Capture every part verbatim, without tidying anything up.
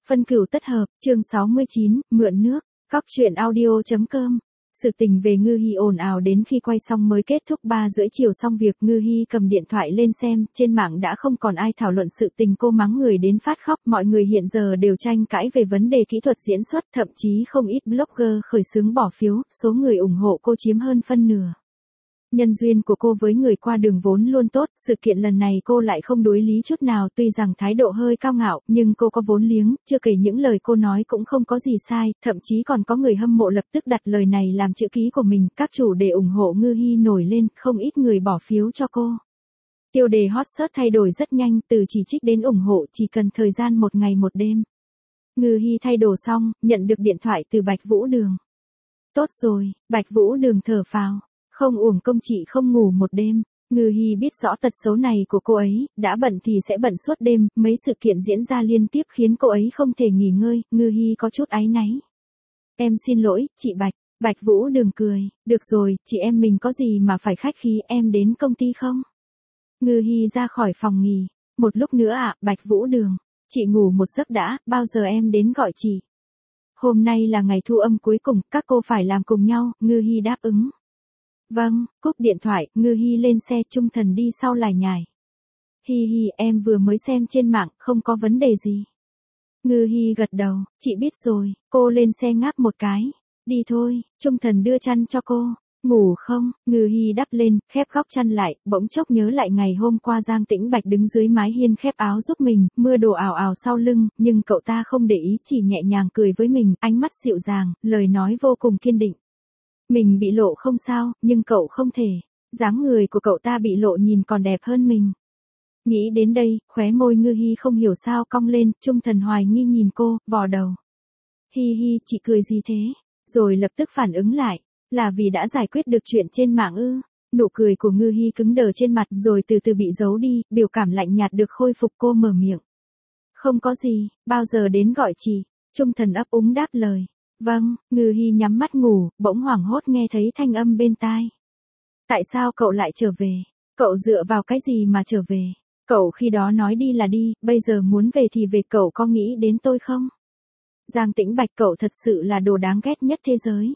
Phân cửu tất hợp, chương sáu mươi chín, mượn nước, Cóc truyện audio.com. Sự tình về Ngư Hi ồn ào đến khi quay xong mới kết thúc ba rưỡi chiều xong việc. Ngư Hi cầm điện thoại lên xem, trên mạng đã không còn ai thảo luận sự tình cô mắng người đến phát khóc. Mọi người hiện giờ đều tranh cãi về vấn đề kỹ thuật diễn xuất, thậm chí không ít blogger khởi xướng bỏ phiếu, số người ủng hộ cô chiếm hơn phân nửa. Nhân duyên của cô với người qua đường vốn luôn tốt, sự kiện lần này cô lại không đối lý chút nào, tuy rằng thái độ hơi cao ngạo, nhưng cô có vốn liếng, chưa kể những lời cô nói cũng không có gì sai, thậm chí còn có người hâm mộ lập tức đặt lời này làm chữ ký của mình, các chủ đề ủng hộ Ngư Hi nổi lên, không ít người bỏ phiếu cho cô. Tiêu đề hot search thay đổi rất nhanh, từ chỉ trích đến ủng hộ chỉ cần thời gian một ngày một đêm. Ngư Hi thay đồ xong, nhận được điện thoại từ Bạch Vũ Đường. Tốt rồi, Bạch Vũ Đường thở phào. Không uổng công chị không ngủ một đêm. Ngư Hi biết rõ tật xấu này của cô ấy, đã bận thì sẽ bận suốt đêm, mấy sự kiện diễn ra liên tiếp khiến cô ấy không thể nghỉ ngơi, Ngư Hi có chút áy náy. Em xin lỗi, chị Bạch. Bạch Vũ Đường cười, được rồi, chị em mình có gì mà phải khách khí, em đến công ty không? Ngư Hi ra khỏi phòng nghỉ. Một lúc nữa ạ, à, Bạch Vũ Đường. Chị ngủ một giấc đã, bao giờ em đến gọi chị? Hôm nay là ngày thu âm cuối cùng, các cô phải làm cùng nhau, Ngư Hi đáp ứng. Vâng, cúp điện thoại, Ngư Hi lên xe, Trung Thần đi sau lải nhải. Hi hi, em vừa mới xem trên mạng, không có vấn đề gì. Ngư Hi gật đầu, chị biết rồi, cô lên xe ngáp một cái. Đi thôi, Trung Thần đưa chăn cho cô. Ngủ không? Ngư Hi đắp lên, khép góc chăn lại, bỗng chốc nhớ lại ngày hôm qua Giang Tĩnh Bạch đứng dưới mái hiên khép áo giúp mình, mưa đổ ào ào sau lưng, nhưng cậu ta không để ý, chỉ nhẹ nhàng cười với mình, ánh mắt dịu dàng, lời nói vô cùng kiên định. Mình bị lộ không sao, nhưng cậu không thể. Dáng người của cậu ta bị lộ nhìn còn đẹp hơn mình. Nghĩ đến đây, khóe môi Ngư Hi không hiểu sao cong lên, Trung Thần hoài nghi nhìn cô, vò đầu. Hi hi, chị cười gì thế? Rồi lập tức phản ứng lại, là vì đã giải quyết được chuyện trên mạng ư? Nụ cười của Ngư Hi cứng đờ trên mặt rồi từ từ bị giấu đi, biểu cảm lạnh nhạt được khôi phục, cô mở miệng. Không có gì, bao giờ đến gọi chị? Trung Thần ấp úng đáp lời. Vâng, Ngư Hi nhắm mắt ngủ, bỗng hoảng hốt nghe thấy thanh âm bên tai. Tại sao cậu lại trở về? Cậu dựa vào cái gì mà trở về? Cậu khi đó nói đi là đi, bây giờ muốn về thì về, cậu có nghĩ đến tôi không? Giang Tĩnh Bạch, cậu thật sự là đồ đáng ghét nhất thế giới.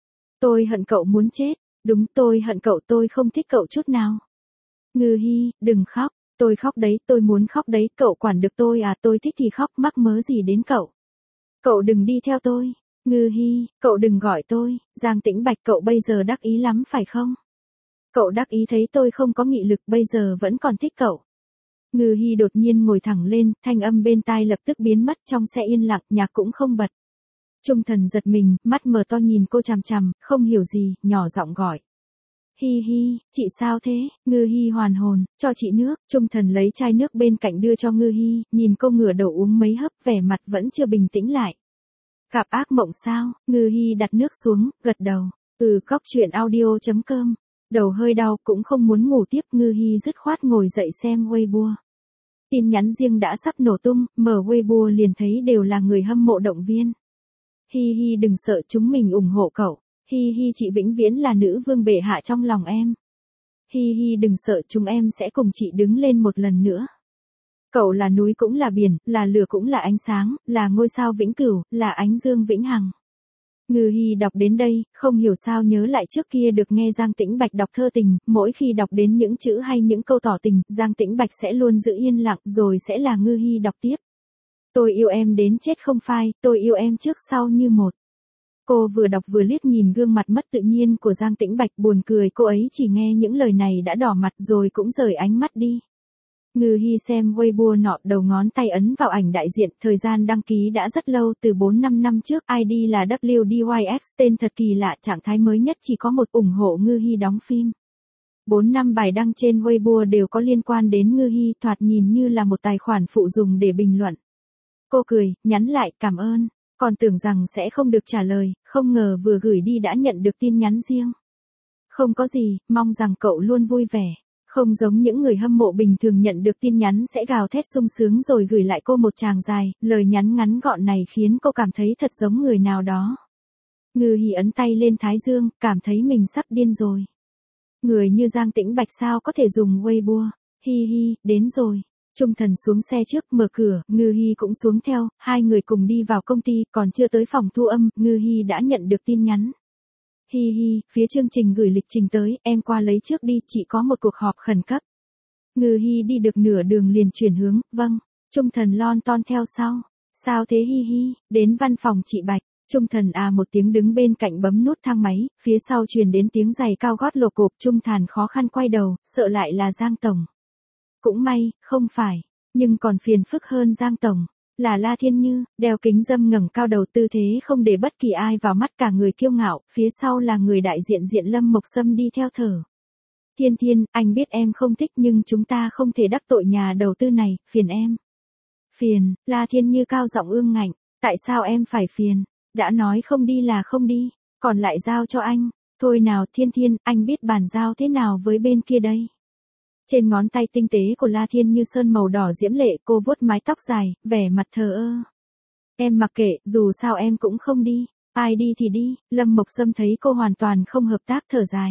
Tôi hận cậu muốn chết, đúng, tôi hận cậu, tôi không thích cậu chút nào. Ngư Hi, đừng khóc, tôi khóc đấy, tôi muốn khóc đấy, cậu quản được tôi à, tôi thích thì khóc, mắc mớ gì đến cậu. Cậu đừng đi theo tôi. Ngư Hi, cậu đừng gọi tôi. Giang Tĩnh Bạch, cậu bây giờ đắc ý lắm phải không? Cậu đắc ý thấy tôi không có nghị lực, bây giờ vẫn còn thích cậu. Ngư Hi đột nhiên ngồi thẳng lên, thanh âm bên tai lập tức biến mất, trong xe yên lặng, nhạc cũng không bật. Trung Thần giật mình, mắt mở to nhìn cô chằm chằm, không hiểu gì, nhỏ giọng gọi. Hi hi, chị sao thế? Ngư Hi hoàn hồn, cho chị nước. Trung Thần lấy chai nước bên cạnh đưa cho Ngư Hi, nhìn cô ngửa đầu uống mấy hớp, vẻ mặt vẫn chưa bình tĩnh lại. Gặp ác mộng sao? Ngư Hi đặt nước xuống, gật đầu. Ừ, Cóc truyện audio.com. Đầu hơi đau, cũng không muốn ngủ tiếp, Ngư Hi dứt khoát ngồi dậy xem Weibo. Tin nhắn riêng đã sắp nổ tung, mở Weibo liền thấy đều là người hâm mộ động viên. Hi hi, đừng sợ, chúng mình ủng hộ cậu. Hi hi, chị vĩnh viễn là nữ vương bệ hạ trong lòng em. Hi hi, đừng sợ, chúng em sẽ cùng chị đứng lên một lần nữa. Cậu là núi cũng là biển, là lửa cũng là ánh sáng, là ngôi sao vĩnh cửu, là ánh dương vĩnh hằng. Ngư Hi đọc đến đây, không hiểu sao nhớ lại trước kia được nghe Giang Tĩnh Bạch đọc thơ tình, mỗi khi đọc đến những chữ hay những câu tỏ tình, Giang Tĩnh Bạch sẽ luôn giữ yên lặng, rồi sẽ là Ngư Hi đọc tiếp. Tôi yêu em đến chết không phai, tôi yêu em trước sau như một. Cô vừa đọc vừa liếc nhìn gương mặt mất tự nhiên của Giang Tĩnh Bạch, buồn cười, cô ấy chỉ nghe những lời này đã đỏ mặt rồi cũng rời ánh mắt đi. Ngư Hi xem Weibo nọ, đầu ngón tay ấn vào ảnh đại diện, thời gian đăng ký đã rất lâu, từ bốn năm năm trước, i đê là W D Y X, tên thật kỳ lạ, trạng thái mới nhất chỉ có một, ủng hộ Ngư Hi đóng phim. bốn năm bài đăng trên Weibo đều có liên quan đến Ngư Hi, thoạt nhìn như là một tài khoản phụ dùng để bình luận. Cô cười, nhắn lại, cảm ơn, còn tưởng rằng sẽ không được trả lời, không ngờ vừa gửi đi đã nhận được tin nhắn riêng. Không có gì, mong rằng cậu luôn vui vẻ. Không giống những người hâm mộ bình thường nhận được tin nhắn sẽ gào thét sung sướng rồi gửi lại cô một tràng dài, lời nhắn ngắn gọn này khiến cô cảm thấy thật giống người nào đó. Ngư Hi ấn tay lên thái dương, cảm thấy mình sắp điên rồi. Người như Giang Tĩnh Bạch sao có thể dùng Weibo? Hi hi, đến rồi. Trung Thần xuống xe trước, mở cửa, Ngư Hi cũng xuống theo, hai người cùng đi vào công ty, còn chưa tới phòng thu âm, Ngư Hi đã nhận được tin nhắn. Hi hi, phía chương trình gửi lịch trình tới, em qua lấy trước đi, chị có một cuộc họp khẩn cấp. Ngư Hi đi được nửa đường liền chuyển hướng, vâng. Trung Thần lon ton theo sau. Sao thế Hi hi, đến văn phòng chị Bạch. Trung Thần à một tiếng đứng bên cạnh bấm nút thang máy, phía sau truyền đến tiếng giày cao gót lộp cộp. Trung Thần khó khăn quay đầu, sợ lại là Giang Tổng. Cũng may, không phải, nhưng còn phiền phức hơn Giang Tổng. Là La Thiên Như, đeo kính râm ngẩng cao đầu tư thế không để bất kỳ ai vào mắt, cả người kiêu ngạo, phía sau là người đại diện diện Lâm Mộc Sâm đi theo thở. Thiên Thiên, anh biết em không thích nhưng chúng ta không thể đắc tội nhà đầu tư này, phiền em. Phiền, La Thiên Như cao giọng ương ngạnh, tại sao em phải phiền, đã nói không đi là không đi, còn lại giao cho anh, thôi nào Thiên Thiên, anh biết bàn giao thế nào với bên kia đây. Trên ngón tay tinh tế của La Thiên Như sơn màu đỏ diễm lệ, cô vuốt mái tóc dài, vẻ mặt thờ ơ. Em mặc kệ, dù sao em cũng không đi, ai đi thì đi. Lâm Mộc Sâm thấy cô hoàn toàn không hợp tác thở dài.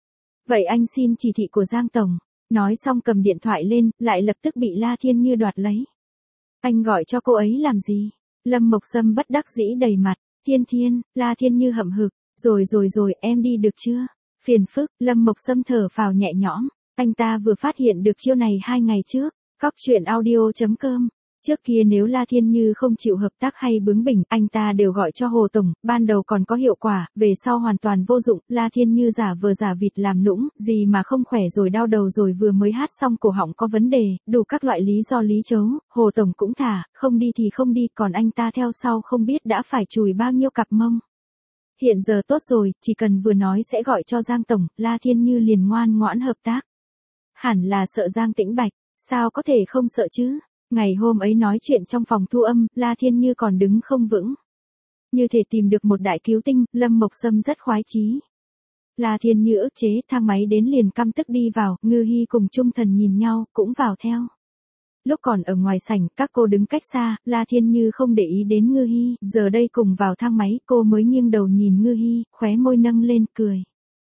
Vậy anh xin chỉ thị của Giang Tổng. Nói xong cầm điện thoại lên, lại lập tức bị La Thiên Như đoạt lấy. Anh gọi cho cô ấy làm gì? Lâm Mộc Sâm bất đắc dĩ đầy mặt. Thiên Thiên, La Thiên Như hậm hực. Rồi rồi rồi, em đi được chưa? Phiền phức, Lâm Mộc Sâm thở phào nhẹ nhõm. Anh ta vừa phát hiện được chiêu này hai ngày trước. Cóc truyện audio chấm com. Trước kia nếu La Thiên Như không chịu hợp tác hay bướng bỉnh, anh ta đều gọi cho Hồ Tổng, ban đầu còn có hiệu quả, về sau hoàn toàn vô dụng. La Thiên Như giả vờ giả vịt làm nũng, gì mà không khỏe rồi đau đầu rồi vừa mới hát xong cổ họng có vấn đề, đủ các loại lý do lý chấu. Hồ Tổng cũng thả, không đi thì không đi, còn anh ta theo sau không biết đã phải chùi bao nhiêu cặp mông. Hiện giờ tốt rồi, chỉ cần vừa nói sẽ gọi cho Giang Tổng, La Thiên Như liền ngoan ngoãn hợp tác. Hẳn là sợ Giang Tĩnh Bạch, sao có thể không sợ chứ? Ngày hôm ấy nói chuyện trong phòng thu âm, La Thiên Như còn đứng không vững. Như thể tìm được một đại cứu tinh, Lâm Mộc Sâm rất khoái chí. La Thiên Như ức chế, thang máy đến liền căm tức đi vào, Ngư Hi cùng Trung Thần nhìn nhau, cũng vào theo. Lúc còn ở ngoài sảnh, các cô đứng cách xa, La Thiên Như không để ý đến Ngư Hi, giờ đây cùng vào thang máy, cô mới nghiêng đầu nhìn Ngư Hi, khóe môi nâng lên, cười.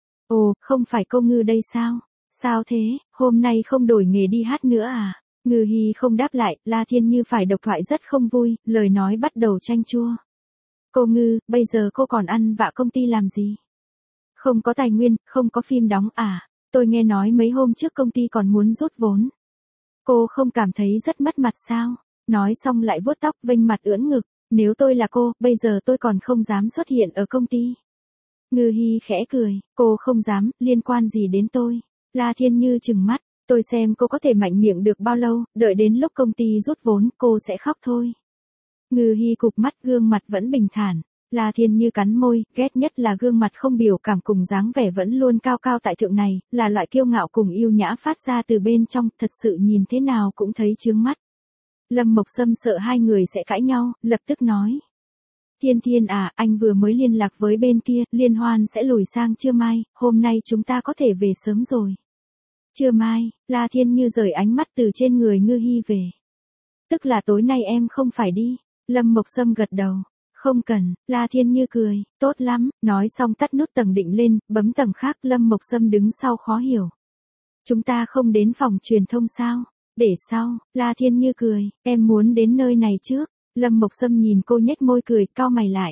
Ồ, không phải cô Ngư đây sao? Sao thế, hôm nay không đổi nghề đi hát nữa à? Ngư Hi không đáp lại, La Thiên Như phải độc thoại rất không vui, lời nói bắt đầu chanh chua. Cô Ngư, bây giờ cô còn ăn vạ công ty làm gì? Không có tài nguyên, không có phim đóng à? Tôi nghe nói mấy hôm trước công ty còn muốn rút vốn. Cô không cảm thấy rất mất mặt sao? Nói xong lại vuốt tóc vênh mặt ưỡn ngực. Nếu tôi là cô, bây giờ tôi còn không dám xuất hiện ở công ty. Ngư Hi khẽ cười, cô không dám, liên quan gì đến tôi? La Thiên Như trừng mắt, tôi xem cô có thể mạnh miệng được bao lâu, đợi đến lúc công ty rút vốn, cô sẽ khóc thôi. Ngư Hi cụp mắt, gương mặt vẫn bình thản. La Thiên Như cắn môi, ghét nhất là gương mặt không biểu cảm cùng dáng vẻ vẫn luôn cao cao tại thượng này, là loại kiêu ngạo cùng yêu nhã phát ra từ bên trong, thật sự nhìn thế nào cũng thấy chướng mắt. Lâm Mộc Sâm sợ hai người sẽ cãi nhau, lập tức nói. Thiên Thiên à, anh vừa mới liên lạc với bên kia, liên hoan sẽ lùi sang trưa mai, hôm nay chúng ta có thể về sớm rồi. Trưa mai, La Thiên Như rời ánh mắt từ trên người Ngư Hi về. Tức là tối nay em không phải đi. Lâm Mộc Sâm gật đầu. Không cần, La Thiên Như cười, tốt lắm, nói xong tắt nút tầng định lên, bấm tầng khác. Lâm Mộc Sâm đứng sau khó hiểu. Chúng ta không đến phòng truyền thông sao? Để sau, La Thiên Như cười, em muốn đến nơi này trước. Lâm Mộc Sâm nhìn cô nhếch môi cười, cau mày lại.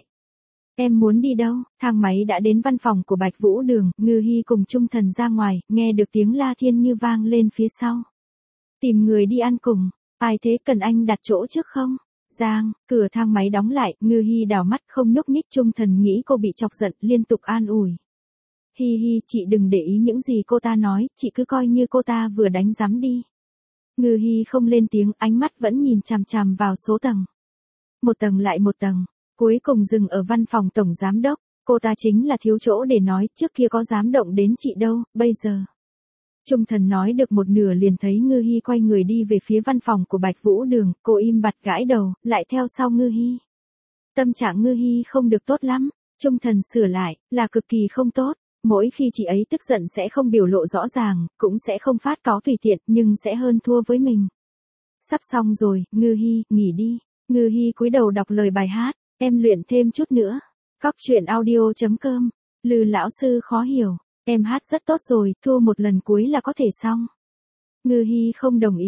Em muốn đi đâu? Thang máy đã đến văn phòng của Bạch Vũ Đường, Ngư Hi cùng Trung Thần ra ngoài, nghe được tiếng La Thiên Như vang lên phía sau. Tìm người đi ăn cùng, ai thế, cần anh đặt chỗ trước không? Giang, cửa thang máy đóng lại, Ngư Hi đảo mắt không nhúc nhích. Trung Thần nghĩ cô bị chọc giận, liên tục an ủi. Hi hi, chị đừng để ý những gì cô ta nói, chị cứ coi như cô ta vừa đánh giám đi. Ngư Hi không lên tiếng, ánh mắt vẫn nhìn chằm chằm vào số tầng. Một tầng lại một tầng, cuối cùng dừng ở văn phòng tổng giám đốc. Cô ta chính là thiếu chỗ để nói, trước kia có dám động đến chị đâu, bây giờ. Trung Thần nói được một nửa liền thấy Ngư Hi quay người đi về phía văn phòng của Bạch Vũ Đường, cô im bặt gãi đầu, lại theo sau Ngư Hi. Tâm trạng Ngư Hi không được tốt lắm, Trung Thần sửa lại, là cực kỳ không tốt. Mỗi khi chị ấy tức giận sẽ không biểu lộ rõ ràng, cũng sẽ không phát cáu tùy tiện, nhưng sẽ hơn thua với mình. Sắp xong rồi, Ngư Hi, nghỉ đi. Ngư Hi cúi đầu đọc lời bài hát, em luyện thêm chút nữa. Cóc truyện audio chấm com. Lư lão sư khó hiểu, em hát rất tốt rồi, thua một lần cuối là có thể xong. Ngư Hi không đồng ý,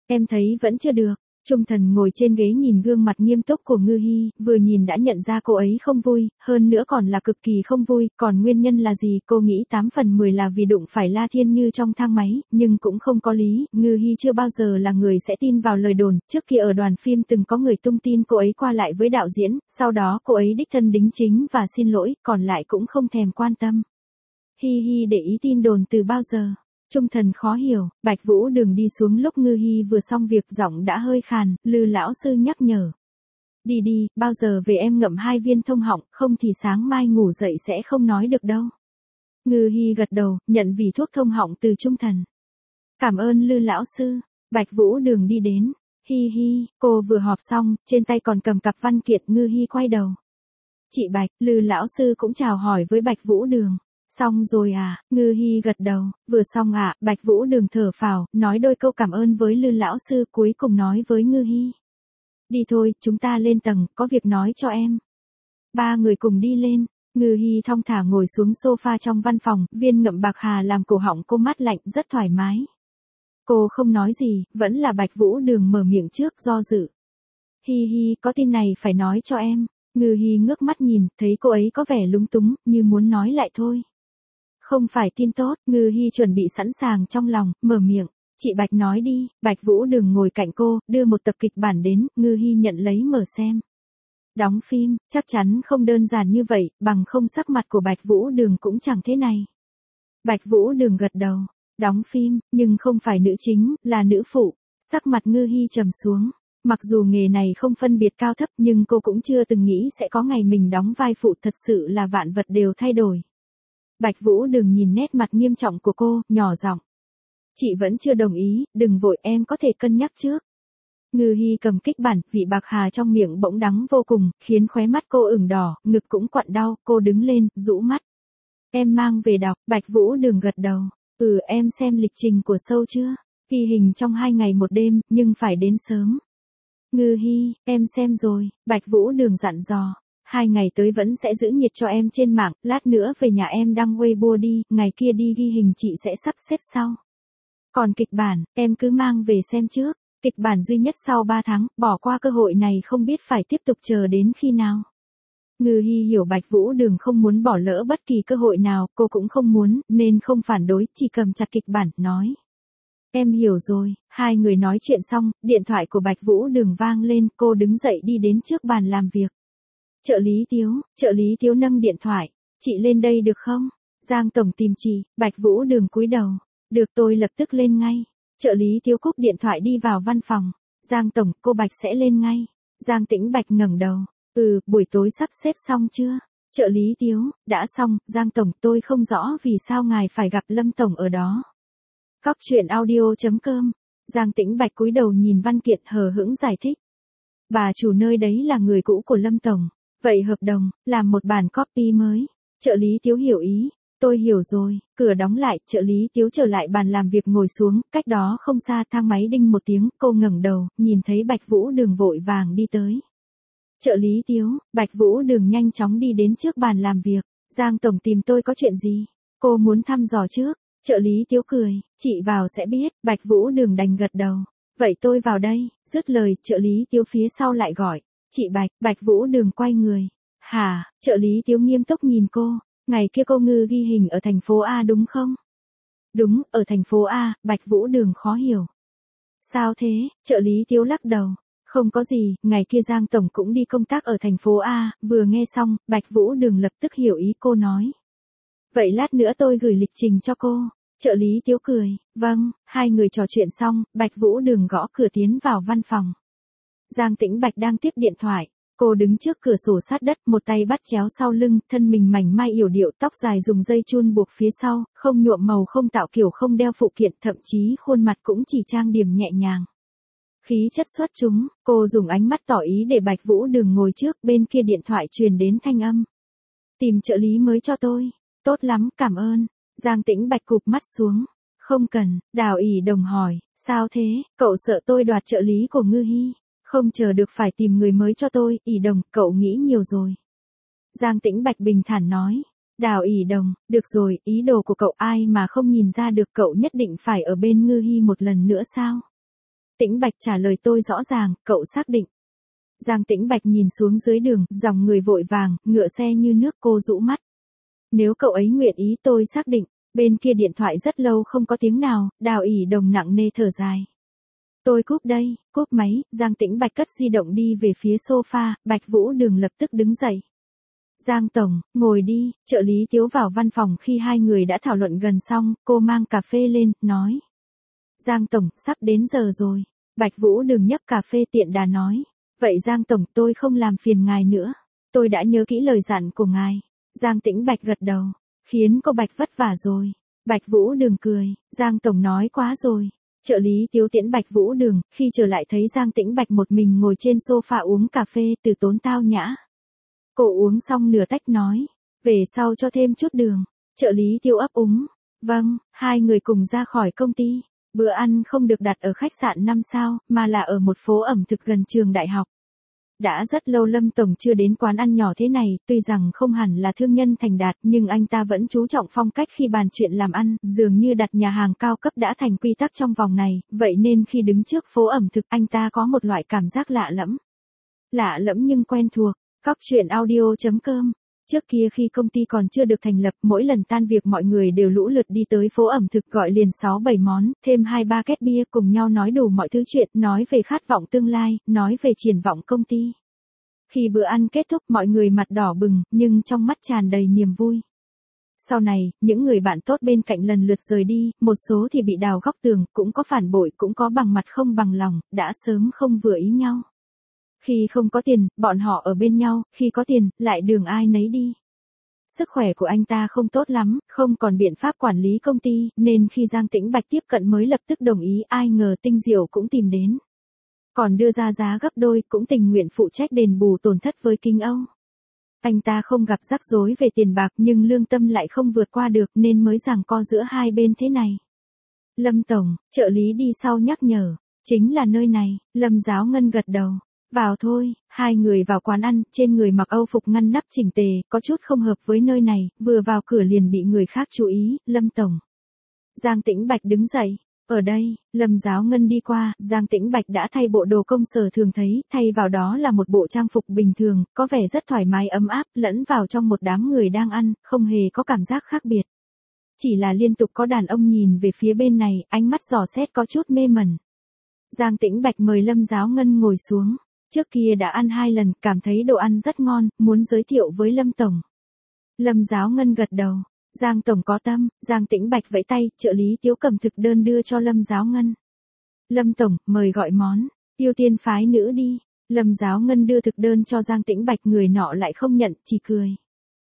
Em thấy vẫn chưa được. Trung Thần ngồi trên ghế nhìn gương mặt nghiêm túc của Ngư Hi, vừa nhìn đã nhận ra cô ấy không vui, hơn nữa còn là cực kỳ không vui, còn nguyên nhân là gì, cô nghĩ tám phần mười là vì đụng phải La Thiên Như trong thang máy, nhưng cũng không có lý, Ngư Hi chưa bao giờ là người sẽ tin vào lời đồn, trước kia ở đoàn phim từng có người tung tin cô ấy qua lại với đạo diễn, sau đó cô ấy đích thân đính chính và xin lỗi, còn lại cũng không thèm quan tâm. Hi Hi để ý tin đồn từ bao giờ? Trung Thần khó hiểu, Bạch Vũ Đường đi xuống lúc Ngư Hi vừa xong việc, giọng đã hơi khàn, Lư lão sư nhắc nhở. Đi đi, bao giờ về em ngậm hai viên thông họng, không thì sáng mai ngủ dậy sẽ không nói được đâu. Ngư Hi gật đầu, nhận vỉ thuốc thông họng từ Trung Thần. Cảm ơn Lư lão sư. Bạch Vũ Đường đi đến. Hi hi, cô vừa họp xong, trên tay còn cầm cặp văn kiện. Ngư Hi quay đầu. Chị Bạch, Lư lão sư cũng chào hỏi với Bạch Vũ Đường. Xong rồi à, Ngư Hi gật đầu, vừa xong ạ, à, Bạch Vũ Đường thở phào, nói đôi câu cảm ơn với Lư lão sư, cuối cùng nói với Ngư Hi. Đi thôi, chúng ta lên tầng, có việc nói cho em. Ba người cùng đi lên, Ngư Hi thong thả ngồi xuống sofa trong văn phòng, viên ngậm bạc hà làm cổ họng cô mát lạnh, rất thoải mái. Cô không nói gì, vẫn là Bạch Vũ Đường mở miệng trước, do dự. Hi hi, có tin này phải nói cho em. Ngư Hi ngước mắt nhìn, thấy cô ấy có vẻ lúng túng, như muốn nói lại thôi. Không phải tin tốt, Ngư Hi chuẩn bị sẵn sàng trong lòng, mở miệng. Chị Bạch nói đi. Bạch Vũ Đường ngồi cạnh cô, đưa một tập kịch bản đến, Ngư Hi nhận lấy mở xem. Đóng phim, chắc chắn không đơn giản như vậy, bằng không sắc mặt của Bạch Vũ Đường cũng chẳng thế này. Bạch Vũ Đường gật đầu. Đóng phim, nhưng không phải nữ chính, là nữ phụ. Sắc mặt Ngư Hi trầm xuống. Mặc dù nghề này không phân biệt cao thấp, nhưng cô cũng chưa từng nghĩ sẽ có ngày mình đóng vai phụ, thật sự là vạn vật đều thay đổi. Bạch Vũ Đường nhìn nét mặt nghiêm trọng của cô, nhỏ giọng. Chị vẫn chưa đồng ý, đừng vội, em có thể cân nhắc trước. Ngư Hi cầm kịch bản, vị bạc hà trong miệng bỗng đắng vô cùng, khiến khóe mắt cô ửng đỏ, ngực cũng quặn đau, cô đứng lên, rũ mắt. Em mang về đọc. Bạch Vũ Đường gật đầu. Ừ, em xem lịch trình của show chưa? Ghi hình trong hai ngày một đêm, nhưng phải đến sớm. Ngư Hi, em xem rồi. Bạch Vũ Đường dặn dò. Hai ngày tới vẫn sẽ giữ nhiệt cho em trên mạng, lát nữa về nhà em đăng Weibo đi, ngày kia đi ghi hình chị sẽ sắp xếp sau. Còn kịch bản, em cứ mang về xem trước. Kịch bản duy nhất sau ba tháng, bỏ qua cơ hội này không biết phải tiếp tục chờ đến khi nào. Ngư Hi hiểu Bạch Vũ Đường không muốn bỏ lỡ bất kỳ cơ hội nào, cô cũng không muốn, nên không phản đối, chỉ cầm chặt kịch bản, nói. Em hiểu rồi. Hai người nói chuyện xong, điện thoại của Bạch Vũ Đường vang lên, cô đứng dậy đi đến trước bàn làm việc. Trợ lý Tiếu, trợ lý Tiếu nâng điện thoại. Chị lên đây được không? Giang Tổng tìm chị. Bạch Vũ Đường cúi đầu. Được, tôi lập tức lên ngay. Trợ lý Tiếu cúp điện thoại đi vào văn phòng. Giang Tổng, cô Bạch sẽ lên ngay. Giang Tĩnh Bạch ngẩng đầu. Ừ, buổi tối sắp xếp xong chưa? Trợ lý Tiếu, đã xong. Giang Tổng, tôi không rõ vì sao ngài phải gặp Lâm Tổng ở đó. Cóc truyện audio chấm com. Giang Tĩnh Bạch cúi đầu nhìn văn kiện hờ hững giải thích. Bà chủ nơi đấy là người cũ của Lâm Tổng. Vậy hợp đồng, làm một bản copy mới. Trợ lý Tiếu hiểu ý. Tôi hiểu rồi. Cửa đóng lại, trợ lý Tiếu trở lại bàn làm việc ngồi xuống, cách đó không xa, thang máy đinh một tiếng, cô ngẩng đầu, nhìn thấy Bạch Vũ Đường vội vàng đi tới. Trợ lý Tiếu. Bạch Vũ Đường nhanh chóng đi đến trước bàn làm việc. Giang Tổng tìm tôi có chuyện gì? Cô muốn thăm dò trước. Trợ lý Tiếu cười. Chị vào sẽ biết. Bạch Vũ Đường đành gật đầu. Vậy tôi vào đây. Dứt lời, trợ lý Tiếu phía sau lại gọi. Chị Bạch. Bạch Vũ Đường quay người. Hả? Trợ lý Tiếu nghiêm túc nhìn cô. Ngày kia cô Ngư ghi hình ở thành phố A đúng không? Đúng, ở thành phố A. Bạch Vũ Đường khó hiểu. Sao thế? Trợ lý Tiếu lắc đầu. Không có gì, ngày kia Giang Tổng cũng đi công tác ở thành phố A. Vừa nghe xong, Bạch Vũ Đường lập tức hiểu ý cô nói. Vậy lát nữa tôi gửi lịch trình cho cô. Trợ lý Tiếu cười. Vâng. Hai người trò chuyện xong, Bạch Vũ Đường gõ cửa tiến vào văn phòng. Giang Tĩnh Bạch đang tiếp điện thoại. Cô đứng trước cửa sổ sát đất, một tay bắt chéo sau lưng, thân mình mảnh mai yểu điệu, tóc dài dùng dây chun buộc phía sau, không nhuộm màu, không tạo kiểu, không đeo phụ kiện, thậm chí khuôn mặt cũng chỉ trang điểm nhẹ nhàng. Khí chất xuất chúng, cô dùng ánh mắt tỏ ý để Bạch Vũ Đường ngồi trước, bên kia điện thoại truyền đến thanh âm. Tìm trợ lý mới cho tôi. Tốt lắm, cảm ơn. Giang Tĩnh Bạch cụp mắt xuống. Không cần. Đào ỉ đồng hỏi. Sao thế, cậu sợ tôi đoạt trợ lý của Ngư Hi? Không chờ được phải tìm người mới cho tôi. ỉ đồng, cậu nghĩ nhiều rồi. Giang Tĩnh Bạch bình thản nói. Đào ỉ đồng, được rồi, ý đồ của cậu ai mà không nhìn ra được, cậu nhất định phải ở bên Ngư Hi một lần nữa sao? Tĩnh Bạch trả lời tôi rõ ràng, cậu xác định. Giang Tĩnh Bạch nhìn xuống dưới đường, dòng người vội vàng, ngựa xe như nước, cô rũ mắt. Nếu cậu ấy nguyện ý tôi xác định. Bên kia điện thoại rất lâu không có tiếng nào, Đào ỉ đồng nặng nề thở dài. Tôi cúp đây, cúp máy, Giang Tĩnh Bạch cất di động đi về phía sofa, Bạch Vũ Đường lập tức đứng dậy. Giang Tổng, ngồi đi, trợ lý Tiếu vào văn phòng khi hai người đã thảo luận gần xong, cô mang cà phê lên, nói. Giang Tổng, sắp đến giờ rồi. Bạch Vũ Đường nhấp cà phê tiện đà nói. Vậy Giang Tổng, tôi không làm phiền ngài nữa. Tôi đã nhớ kỹ lời dặn của ngài. Giang Tĩnh Bạch gật đầu. Khiến cô Bạch vất vả rồi. Bạch Vũ Đường cười. Giang Tổng nói quá rồi. Trợ lý Tiếu tiễn Bạch Vũ Đường, khi trở lại thấy Giang Tĩnh Bạch một mình ngồi trên sofa uống cà phê, từ tốn tao nhã. Cô uống xong nửa tách nói. Về sau cho thêm chút đường. Trợ lý Tiếu ấp úng. Vâng, hai người cùng ra khỏi công ty. Bữa ăn không được đặt ở khách sạn năm sao, mà là ở một phố ẩm thực gần trường đại học. Đã rất lâu Lâm Tổng chưa đến quán ăn nhỏ thế này, tuy rằng không hẳn là thương nhân thành đạt, nhưng anh ta vẫn chú trọng phong cách khi bàn chuyện làm ăn, dường như đặt nhà hàng cao cấp đã thành quy tắc trong vòng này, vậy nên khi đứng trước phố ẩm thực anh ta có một loại cảm giác lạ lẫm. Lạ lẫm nhưng quen thuộc. Cóc truyện audio chấm com. Trước kia khi công ty còn chưa được thành lập, mỗi lần tan việc mọi người đều lũ lượt đi tới phố ẩm thực gọi liền sáu bảy món, thêm hai ba két bia, cùng nhau nói đủ mọi thứ chuyện, nói về khát vọng tương lai, nói về triển vọng công ty. Khi bữa ăn kết thúc mọi người mặt đỏ bừng, nhưng trong mắt tràn đầy niềm vui. Sau này, những người bạn tốt bên cạnh lần lượt rời đi, một số thì bị đào góc tường, cũng có phản bội, cũng có bằng mặt không bằng lòng, đã sớm không vừa ý nhau. Khi không có tiền, bọn họ ở bên nhau, khi có tiền, lại đường ai nấy đi. Sức khỏe của anh ta không tốt lắm, không còn biện pháp quản lý công ty, nên khi Giang Tĩnh Bạch tiếp cận mới lập tức đồng ý, ai ngờ Tinh Diệu cũng tìm đến. Còn đưa ra giá gấp đôi, cũng tình nguyện phụ trách đền bù tổn thất với Kinh Âu. Anh ta không gặp rắc rối về tiền bạc nhưng lương tâm lại không vượt qua được nên mới giằng co giữa hai bên thế này. Lâm Tổng, trợ lý đi sau nhắc nhở, chính là nơi này, Lâm Giáo Ngân gật đầu. Vào thôi, hai người vào quán ăn, trên người mặc âu phục ngăn nắp chỉnh tề, có chút không hợp với nơi này, vừa vào cửa liền bị người khác chú ý, Lâm Tổng. Giang Tĩnh Bạch đứng dậy, ở đây, Lâm Giáo Ngân đi qua, Giang Tĩnh Bạch đã thay bộ đồ công sở thường thấy, thay vào đó là một bộ trang phục bình thường, có vẻ rất thoải mái ấm áp, lẫn vào trong một đám người đang ăn, không hề có cảm giác khác biệt. Chỉ là liên tục có đàn ông nhìn về phía bên này, ánh mắt dò xét có chút mê mẩn. Giang Tĩnh Bạch mời Lâm Giáo Ngân ngồi xuống. Trước kia đã ăn hai lần, cảm thấy đồ ăn rất ngon, muốn giới thiệu với Lâm Tổng. Lâm Giáo Ngân gật đầu. Giang Tổng có tâm, Giang Tĩnh Bạch vẫy tay, trợ lý Tiếu cầm thực đơn đưa cho Lâm Giáo Ngân. Lâm Tổng, mời gọi món, Tiêu Tiên phái nữ đi. Lâm Giáo Ngân đưa thực đơn cho Giang Tĩnh Bạch, người nọ lại không nhận, chỉ cười.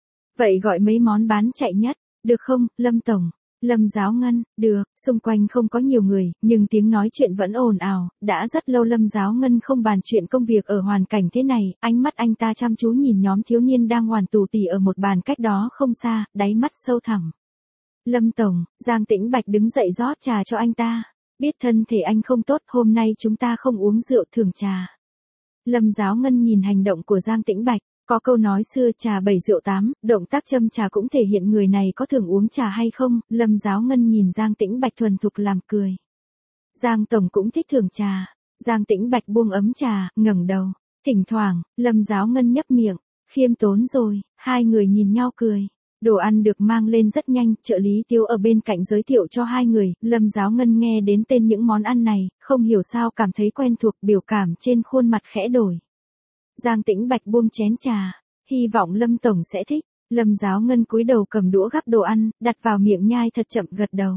Vậy gọi mấy món bán chạy nhất, được không, Lâm Tổng? Lâm Giáo Ngân, được, xung quanh không có nhiều người, nhưng tiếng nói chuyện vẫn ồn ào, đã rất lâu Lâm Giáo Ngân không bàn chuyện công việc ở hoàn cảnh thế này, ánh mắt anh ta chăm chú nhìn nhóm thiếu niên đang hoàn tù tì ở một bàn cách đó không xa, đáy mắt sâu thẳm. Lâm Tổng, Giang Tĩnh Bạch đứng dậy rót trà cho anh ta, biết thân thể anh không tốt, hôm nay chúng ta không uống rượu thường trà. Lâm Giáo Ngân nhìn hành động của Giang Tĩnh Bạch. Có câu nói xưa trà bảy rượu tám, động tác châm trà cũng thể hiện người này có thường uống trà hay không, Lâm Giáo Ngân nhìn Giang Tĩnh Bạch thuần thục làm cười. Giang Tổng cũng thích thưởng trà, Giang Tĩnh Bạch buông ấm trà, ngẩng đầu, thỉnh thoảng, Lâm Giáo Ngân nhấp miệng, khiêm tốn rồi, hai người nhìn nhau cười. Đồ ăn được mang lên rất nhanh, trợ lý Tiêu ở bên cạnh giới thiệu cho hai người, Lâm Giáo Ngân nghe đến tên những món ăn này, không hiểu sao cảm thấy quen thuộc, biểu cảm trên khuôn mặt khẽ đổi. Giang Tĩnh Bạch buông chén trà, hy vọng Lâm Tổng sẽ thích. Lâm Giáo Ngân cúi đầu cầm đũa gắp đồ ăn, đặt vào miệng nhai thật chậm, gật đầu.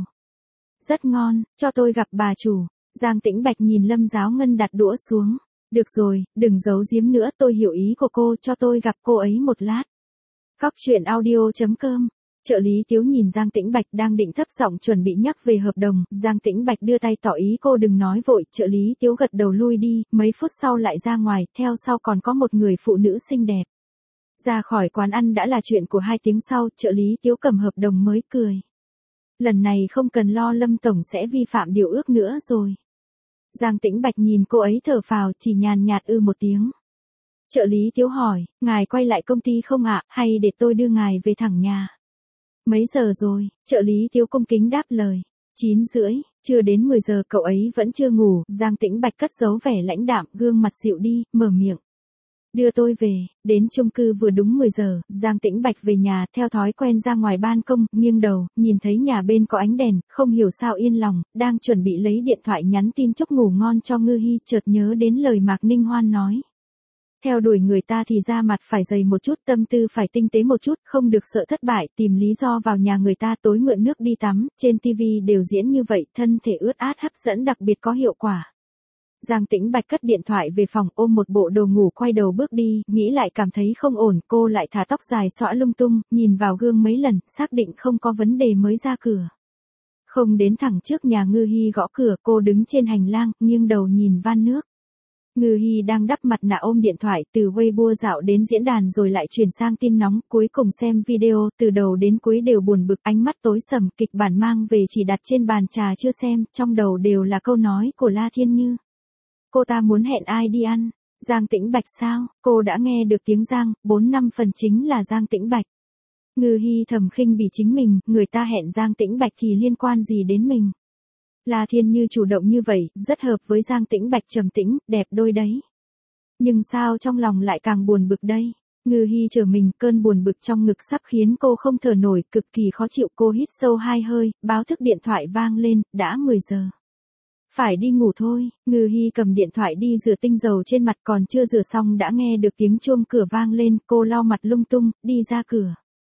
Rất ngon, cho tôi gặp bà chủ. Giang Tĩnh Bạch nhìn Lâm Giáo Ngân đặt đũa xuống. Được rồi, đừng giấu giếm nữa, tôi hiểu ý của cô, cho tôi gặp cô ấy một lát. Cóc truyện audio chấm com. Trợ lý Tiếu nhìn Giang Tĩnh Bạch đang định thấp giọng chuẩn bị nhắc về hợp đồng, Giang Tĩnh Bạch đưa tay tỏ ý cô đừng nói vội, trợ lý Tiếu gật đầu lui đi, mấy phút sau lại ra ngoài, theo sau còn có một người phụ nữ xinh đẹp. Ra khỏi quán ăn đã là chuyện của hai tiếng sau, trợ lý Tiếu cầm hợp đồng mới cười. Lần này không cần lo Lâm Tổng sẽ vi phạm điều ước nữa rồi. Giang Tĩnh Bạch nhìn cô ấy thở phào, chỉ nhàn nhạt ư một tiếng. Trợ lý Tiếu hỏi, ngài quay lại công ty không ạ, hay để tôi đưa ngài về thẳng nhà? Mấy giờ rồi? Trợ lý Tiếu cung kính đáp lời. chín rưỡi, chưa đến mười giờ cậu ấy vẫn chưa ngủ, Giang Tĩnh Bạch cất giấu vẻ lãnh đạm, gương mặt dịu đi, mở miệng. Đưa tôi về, đến chung cư vừa đúng mười giờ, Giang Tĩnh Bạch về nhà, theo thói quen ra ngoài ban công, nghiêng đầu, nhìn thấy nhà bên có ánh đèn, không hiểu sao yên lòng, đang chuẩn bị lấy điện thoại nhắn tin chúc ngủ ngon cho Ngư Hi, chợt nhớ đến lời Mạc Ninh Hoan nói. Theo đuổi người ta thì da mặt phải dày một chút, tâm tư phải tinh tế một chút, không được sợ thất bại, tìm lý do vào nhà người ta tối mượn nước đi tắm, trên tivi đều diễn như vậy, thân thể ướt át hấp dẫn đặc biệt có hiệu quả. Giang Tĩnh Bạch cất điện thoại về phòng, ôm một bộ đồ ngủ quay đầu bước đi, nghĩ lại cảm thấy không ổn, cô lại thả tóc dài xõa lung tung, nhìn vào gương mấy lần, xác định không có vấn đề mới ra cửa. Không đến thẳng trước nhà Ngư Hi gõ cửa, cô đứng trên hành lang, nghiêng đầu nhìn van nước. Ngư Hi đang đắp mặt nạ ôm điện thoại, từ Weibo dạo đến diễn đàn rồi lại chuyển sang tin nóng, cuối cùng xem video, từ đầu đến cuối đều buồn bực, ánh mắt tối sầm, kịch bản mang về chỉ đặt trên bàn trà chưa xem, trong đầu đều là câu nói của La Thiên Như. Cô ta muốn hẹn ai đi ăn? Giang Tĩnh Bạch sao? Cô đã nghe được tiếng Giang, bốn năm phần chính là Giang Tĩnh Bạch. Ngư Hi thầm khinh bỉ chính mình, người ta hẹn Giang Tĩnh Bạch thì liên quan gì đến mình? La Thiên Như chủ động như vậy, rất hợp với Giang Tĩnh Bạch, trầm tĩnh, đẹp đôi đấy. Nhưng sao trong lòng lại càng buồn bực đây? Ngư Hi trở mình, cơn buồn bực trong ngực sắp khiến cô không thở nổi, cực kỳ khó chịu, cô hít sâu hai hơi, báo thức điện thoại vang lên, đã mười giờ. Phải đi ngủ thôi, Ngư Hi cầm điện thoại đi rửa tinh dầu trên mặt, còn chưa rửa xong đã nghe được tiếng chuông cửa vang lên, cô lau mặt lung tung, đi ra cửa.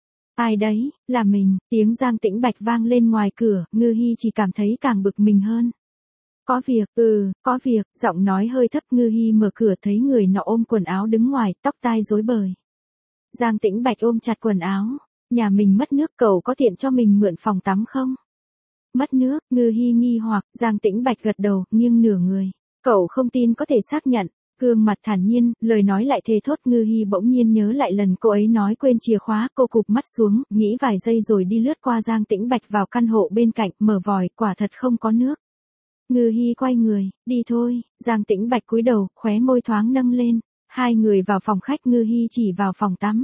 Ai đấy, là mình, tiếng Giang Tĩnh Bạch vang lên ngoài cửa, Ngư Hi chỉ cảm thấy càng bực mình hơn. Có việc, ừ, có việc, giọng nói hơi thấp, Ngư Hi mở cửa thấy người nọ ôm quần áo đứng ngoài, tóc tai rối bời. Giang Tĩnh Bạch ôm chặt quần áo, nhà mình mất nước, cậu có tiện cho mình mượn phòng tắm không? Mất nước, Ngư Hi nghi hoặc, Giang Tĩnh Bạch gật đầu, nghiêng nửa người. Cậu không tin có thể xác nhận. Gương mặt thản nhiên, lời nói lại thề thốt. Ngư Hi bỗng nhiên nhớ lại lần cô ấy nói quên chìa khóa, cô cụp mắt xuống, nghĩ vài giây rồi đi lướt qua Giang Tĩnh Bạch vào căn hộ bên cạnh, mở vòi, quả thật không có nước. Ngư Hi quay người, đi thôi, Giang Tĩnh Bạch cúi đầu, khóe môi thoáng nâng lên. Hai người vào phòng khách, Ngư Hi chỉ vào phòng tắm.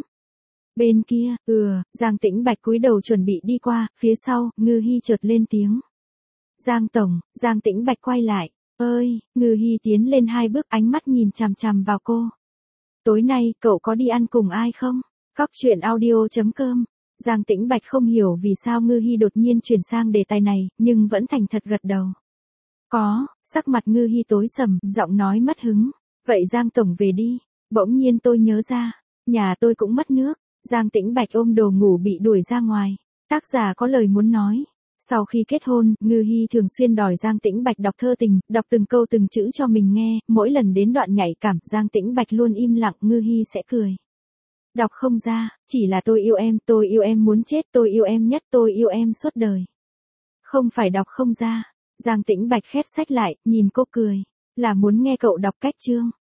Bên kia, ừ, Giang Tĩnh Bạch cúi đầu chuẩn bị đi qua, phía sau, Ngư Hi chợt lên tiếng. Giang Tổng, Giang Tĩnh Bạch quay lại. Ơi, Ngư Hi tiến lên hai bước, ánh mắt nhìn chằm chằm vào cô. Tối nay, cậu có đi ăn cùng ai không? Cóc truyện audio chấm com. Giang Tĩnh Bạch không hiểu vì sao Ngư Hi đột nhiên chuyển sang đề tài này, nhưng vẫn thành thật gật đầu. Có, sắc mặt Ngư Hi tối sầm, giọng nói mất hứng. Vậy Giang Tổng về đi. Bỗng nhiên tôi nhớ ra, nhà tôi cũng mất nước. Giang Tĩnh Bạch ôm đồ ngủ bị đuổi ra ngoài. Tác giả có lời muốn nói. Sau khi kết hôn, Ngư Hi thường xuyên đòi Giang Tĩnh Bạch đọc thơ tình, đọc từng câu từng chữ cho mình nghe, mỗi lần đến đoạn nhạy cảm, Giang Tĩnh Bạch luôn im lặng, Ngư Hi sẽ cười. Đọc không ra, chỉ là tôi yêu em, tôi yêu em muốn chết, tôi yêu em nhất, tôi yêu em suốt đời. Không phải đọc không ra. Giang Tĩnh Bạch khép sách lại, nhìn cô cười. Là muốn nghe cậu đọc cách chương.